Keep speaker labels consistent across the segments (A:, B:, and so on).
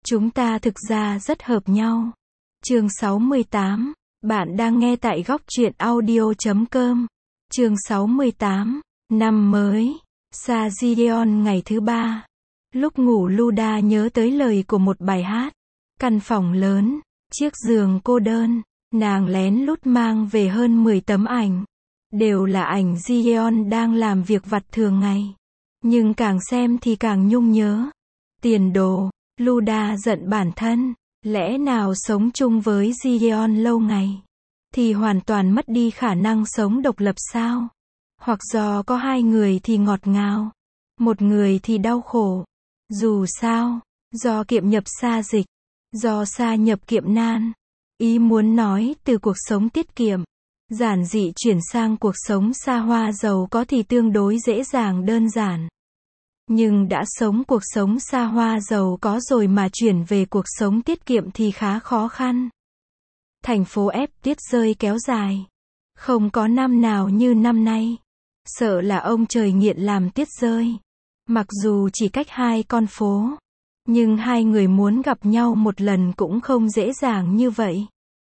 A: Chúng ta thực ra rất hợp nhau. Chương 68. Bạn đang nghe tại góc truyện audio.com. Chương 68. Năm mới. Sa Gideon ngày thứ 3. Lúc ngủ Luda nhớ tới lời của một bài hát. Căn phòng lớn, chiếc giường cô đơn, nàng lén lút mang về hơn 10 tấm ảnh. Đều là ảnh Gideon đang làm việc vặt thường ngày. Nhưng càng xem thì càng nhung nhớ. Tiền đồ, Luda giận bản thân, lẽ nào sống chung với Gideon lâu ngày thì hoàn toàn mất đi khả năng sống độc lập sao? Hoặc do có hai người thì ngọt ngào, một người thì đau khổ. Dù sao, do kiệm nhập sa dịch, do sa nhập kiệm nan. Ý muốn nói từ cuộc sống tiết kiệm, giản dị chuyển sang cuộc sống xa hoa giàu có thì tương đối dễ dàng đơn giản. Nhưng đã sống cuộc sống xa hoa giàu có rồi mà chuyển về cuộc sống tiết kiệm thì khá khó khăn. Thành phố ép tuyết rơi kéo dài. Không có năm nào như năm nay. Sợ là ông trời nghiện làm tuyết rơi. Mặc dù chỉ cách 2 con phố, nhưng hai người muốn gặp nhau một lần cũng không dễ dàng như vậy.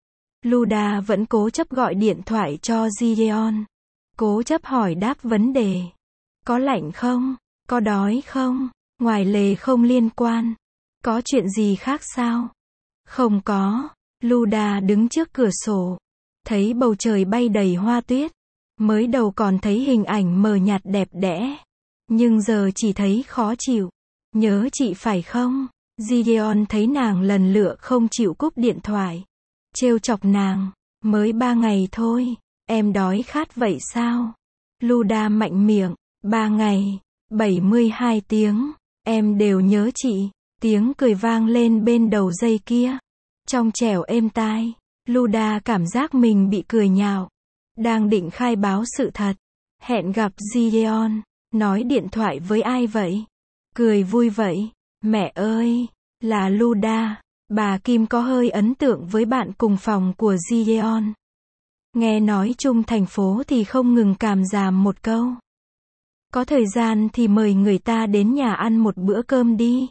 A: Luda vẫn cố chấp gọi điện thoại cho Gideon. Cố chấp hỏi đáp vấn đề. Có lạnh không? Có đói không? Ngoài lề không liên quan. Có chuyện gì khác sao? Không có. Luda đứng trước cửa sổ. Thấy bầu trời bay đầy hoa tuyết. Mới đầu còn thấy hình ảnh mờ nhạt đẹp đẽ. Nhưng giờ chỉ thấy khó chịu. Nhớ chị phải không? Gideon thấy nàng lần lựa không chịu cúp điện thoại. Trêu chọc nàng. Mới 3 ngày thôi. Em đói khát vậy sao? Luda mạnh miệng. 3 ngày. 72 tiếng. Em đều nhớ chị. Tiếng cười vang lên bên đầu dây kia. Trong trẻo êm tai. Luda cảm giác mình bị cười nhạo. Đang định khai báo sự thật. Hẹn gặp Gideon. Nói điện thoại với ai vậy? Cười vui vậy. Mẹ ơi! Là Luda. Bà Kim có hơi ấn tượng với bạn cùng phòng của Gideon. Nghe nói chung thành phố thì không ngừng cảm giảm một câu. Có thời gian thì mời người ta đến nhà ăn một bữa cơm đi.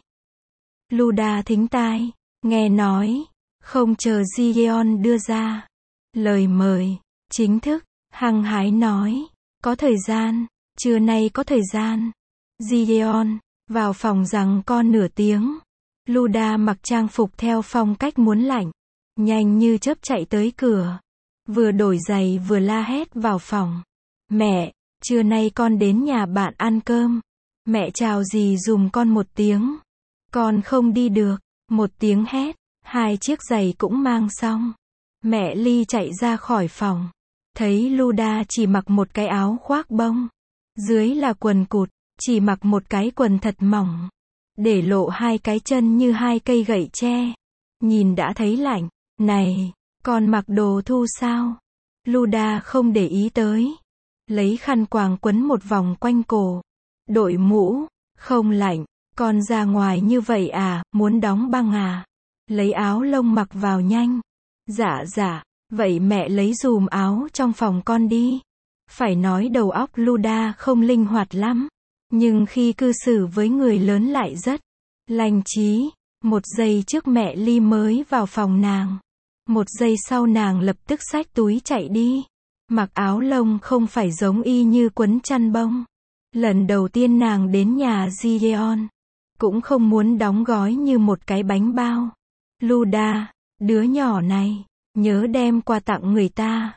A: Luda thính tai. Nghe nói. Không chờ Gideon đưa ra lời mời chính thức, hăng hái nói. Có thời gian. Trưa nay có thời gian. Gideon vào phòng rằng con nửa tiếng. Luda mặc trang phục theo phong cách muốn lạnh. Nhanh như chớp chạy tới cửa. Vừa đổi giày vừa la hét vào phòng. Mẹ, trưa nay con đến nhà bạn ăn cơm. Mẹ chào dì dùm con 1 tiếng. Con không đi được. 1 tiếng hét. 2 chiếc giày cũng mang xong. Mẹ Ly chạy ra khỏi phòng. Thấy Luda chỉ mặc một cái áo khoác bông. Dưới là quần cụt. Chỉ mặc một cái quần thật mỏng. Để lộ 2 cái chân như 2 cây gậy tre. Nhìn đã thấy lạnh. Này, con mặc đồ thu sao? Luda không để ý tới. Lấy khăn quàng quấn một vòng quanh cổ. Đội mũ. Không lạnh. Con ra ngoài như vậy à, muốn đóng băng à? Lấy áo lông mặc vào nhanh. Dạ dạ, vậy mẹ lấy dùm áo trong phòng con đi. Phải nói đầu óc Luda không linh hoạt lắm. Nhưng khi cư xử với người lớn lại rất lành trí. 1 giây trước mẹ Ly mới vào phòng nàng. 1 giây sau nàng lập tức xách túi chạy đi. Mặc áo lông không phải giống y như quấn chăn bông. Lần đầu tiên nàng đến nhà Gideon. Cũng không muốn đóng gói như một cái bánh bao. Luda, đứa nhỏ này, nhớ đem quà tặng người ta.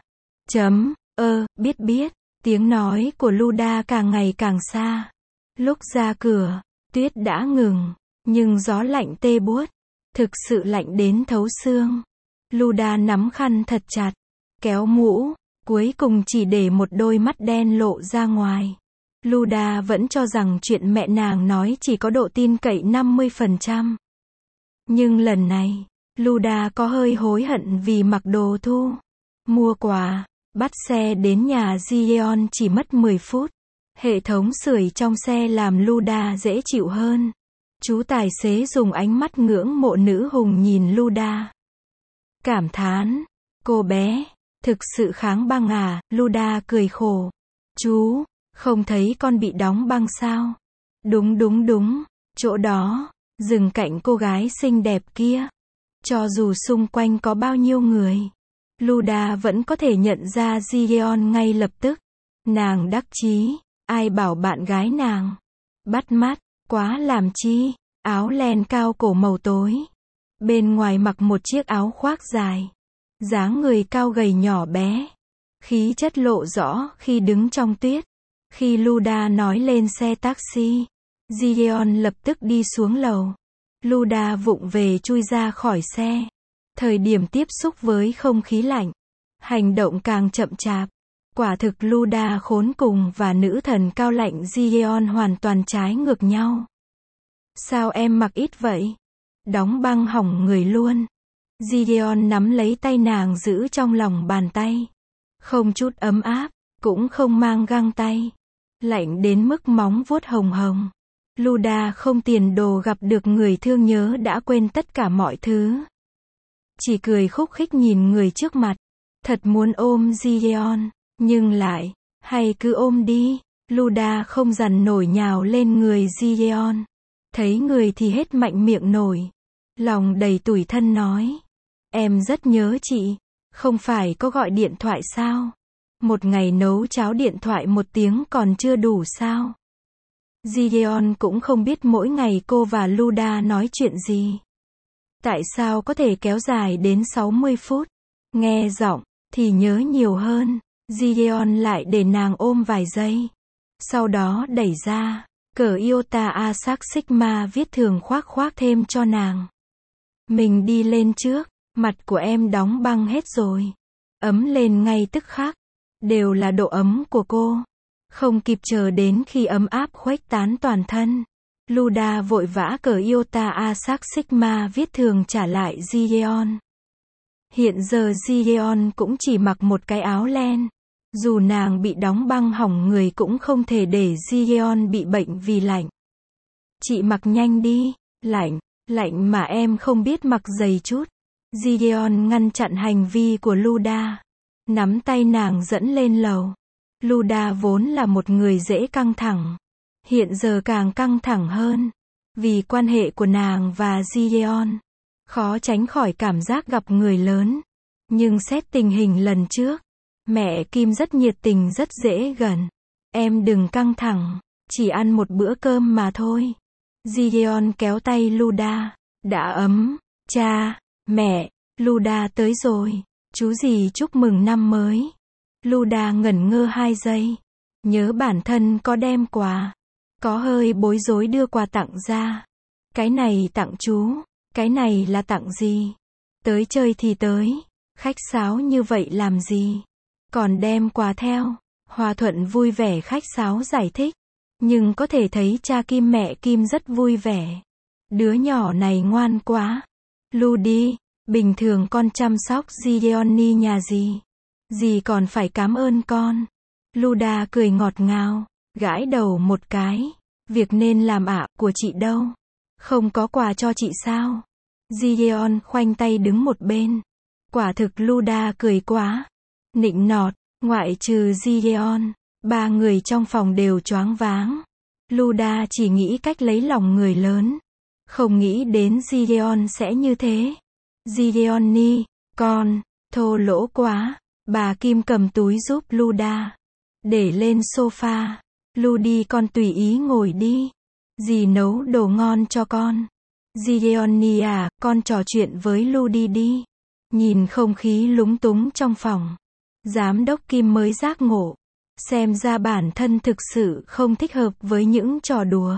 A: Biết. Tiếng nói của Luda càng ngày càng xa. Lúc ra cửa, tuyết đã ngừng. Nhưng gió lạnh tê buốt. Thực sự lạnh đến thấu xương. Luda nắm khăn thật chặt. Kéo mũ. Cuối cùng chỉ để một đôi mắt đen lộ ra ngoài. Luda vẫn cho rằng chuyện mẹ nàng nói chỉ có độ tin cậy 50%. Nhưng lần này, Luda có hơi hối hận vì mặc đồ thu. Mua quà, bắt xe đến nhà Gideon chỉ mất 10 phút. Hệ thống sưởi trong xe làm Luda dễ chịu hơn. Chú tài xế dùng ánh mắt ngưỡng mộ nữ hùng nhìn Luda. Cảm thán, cô bé, thực sự kháng băng à? Luda cười khổ. Chú, không thấy con bị đóng băng sao? Đúng, chỗ đó, dừng cạnh cô gái xinh đẹp kia. Cho dù xung quanh có bao nhiêu người, Luda vẫn có thể nhận ra Gideon ngay lập tức. Nàng đắc chí, ai bảo bạn gái nàng bắt mắt quá làm chi, áo len cao cổ màu tối. Bên ngoài mặc một chiếc áo khoác dài, dáng người cao gầy nhỏ bé, khí chất lộ rõ khi đứng trong tuyết. Khi Luda nói lên xe taxi, Gideon lập tức đi xuống lầu. Luda vụng về chui ra khỏi xe. Thời điểm tiếp xúc với không khí lạnh, hành động càng chậm chạp. Quả thực Luda khốn cùng và nữ thần cao lạnh Gideon hoàn toàn trái ngược nhau. Sao em mặc ít vậy? Đóng băng hỏng người luôn. Gideon nắm lấy tay nàng giữ trong lòng bàn tay. Không chút ấm áp, cũng không mang găng tay. Lạnh đến mức móng vuốt hồng hồng. Luda không tiền đồ gặp được người thương nhớ đã quên tất cả mọi thứ. Chỉ cười khúc khích nhìn người trước mặt. Thật muốn ôm Gideon, nhưng lại, hay cứ ôm đi. Luda không dằn nổi nhào lên người Gideon. Thấy người thì hết mạnh miệng nổi. Lòng đầy tủi thân nói. Em rất nhớ chị. Không phải có gọi điện thoại sao? Một ngày nấu cháo điện thoại 1 tiếng còn chưa đủ sao? Gideon cũng không biết mỗi ngày cô và Luda nói chuyện gì. Tại sao có thể kéo dài đến 60 phút? Nghe giọng, thì nhớ nhiều hơn. Gideon lại để nàng ôm vài giây. Sau đó đẩy ra, cởi Iota Asac Sigma viết thường khoác thêm cho nàng. Mình đi lên trước, mặt của em đóng băng hết rồi. Ấm lên ngay tức khắc. Đều là độ ấm của cô. Không kịp chờ đến khi ấm áp khuếch tán toàn thân. Luda vội vã cởi Iota Asac Sigma viết thường trả lại Gideon. Hiện giờ Gideon cũng chỉ mặc một cái áo len. Dù nàng bị đóng băng hỏng người cũng không thể để Gideon bị bệnh vì lạnh. Chị mặc nhanh đi, lạnh mà em không biết mặc dày chút. Gideon ngăn chặn hành vi của Luda. Nắm tay nàng dẫn lên lầu. Luda vốn là một người dễ căng thẳng. Hiện giờ càng căng thẳng hơn. Vì quan hệ của nàng và Gideon. Khó tránh khỏi cảm giác gặp người lớn. Nhưng xét tình hình lần trước, mẹ Kim rất nhiệt tình rất dễ gần. Em đừng căng thẳng, chỉ ăn một bữa cơm mà thôi. Gideon kéo tay Luda. Đã ấm, cha, mẹ, Luda tới rồi. Chú gì chúc mừng năm mới. Luda ngẩn ngơ 2 giây. Nhớ bản thân có đem quà. Có hơi bối rối đưa quà tặng ra. Cái này tặng chú. Cái này là tặng gì? Tới chơi thì tới. Khách sáo như vậy làm gì? Còn đem quà theo. Hòa Thuận vui vẻ khách sáo giải thích. Nhưng có thể thấy cha Kim mẹ Kim rất vui vẻ. Đứa nhỏ này ngoan quá. Ludi, bình thường con chăm sóc Gideoni nhà gì? Dì còn phải cảm ơn con. Luda cười ngọt ngào, gãi đầu một cái. Việc nên làm ạ, của chị đâu? Không có quà cho chị sao? Gideon khoanh tay đứng một bên. Quả thực Luda cười quá. Nịnh nọt, ngoại trừ Gideon, 3 người trong phòng đều choáng váng. Luda chỉ nghĩ cách lấy lòng người lớn. Không nghĩ đến Gideon sẽ như thế. Gideoni, con, thô lỗ quá. Bà Kim cầm túi giúp Luda. Để lên sofa. Ludi con tùy ý ngồi đi. Dì nấu đồ ngon cho con. Gideoni à, con trò chuyện với Ludi đi. Nhìn không khí lúng túng trong phòng. Giám đốc Kim mới giác ngộ. Xem ra bản thân thực sự không thích hợp với những trò đùa.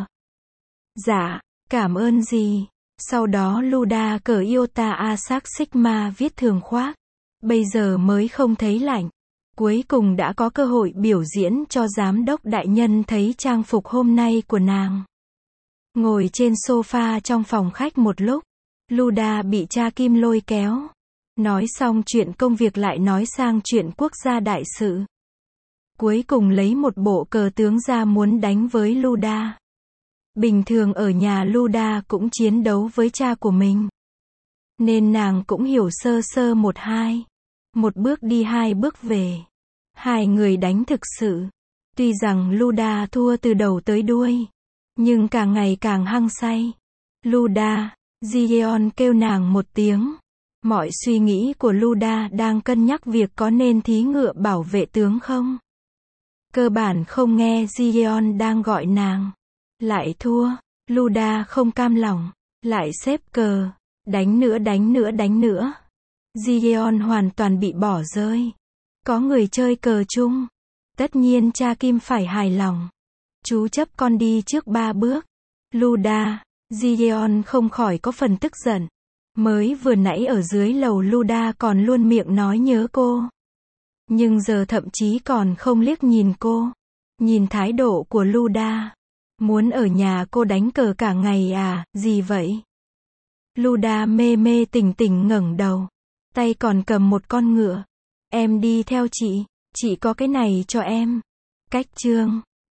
A: Dạ, cảm ơn dì. Sau đó Luda cởi Iota Asac Sigma viết thường khoác. Bây giờ mới không thấy lạnh. Cuối cùng đã có cơ hội biểu diễn cho giám đốc đại nhân thấy trang phục hôm nay của nàng. Ngồi trên sofa trong phòng khách một lúc, Luda bị cha Kim lôi kéo. Nói xong chuyện công việc lại nói sang chuyện quốc gia đại sự. Cuối cùng lấy một bộ cờ tướng ra muốn đánh với Luda. Bình thường ở nhà Luda cũng chiến đấu với cha của mình. Nên nàng cũng hiểu sơ sơ 1-2. Một bước đi 2 bước về. 2 người đánh thực sự. Tuy rằng Luda thua từ đầu tới đuôi. Nhưng càng ngày càng hăng say. Luda. Gideon kêu nàng một tiếng. Mọi suy nghĩ của Luda đang cân nhắc việc có nên thí ngựa bảo vệ tướng không. Cơ bản không nghe Gideon đang gọi nàng. Lại thua. Luda không cam lòng. Lại xếp cờ. Đánh nữa đánh nữa đánh nữa. Gideon hoàn toàn bị bỏ rơi. Có người chơi cờ chung. Tất nhiên cha Kim phải hài lòng. Chú chấp con đi trước 3 bước. Luda. Gideon không khỏi có phần tức giận. Mới vừa nãy ở dưới lầu Luda còn luôn miệng nói nhớ cô. Nhưng giờ thậm chí còn không liếc nhìn cô. Nhìn thái độ của Luda. Muốn ở nhà cô đánh cờ cả ngày à, gì vậy? Luda mê mê tỉnh tỉnh ngẩng đầu. Tay còn cầm một con ngựa. Em đi theo chị có cái này cho em. Cách chương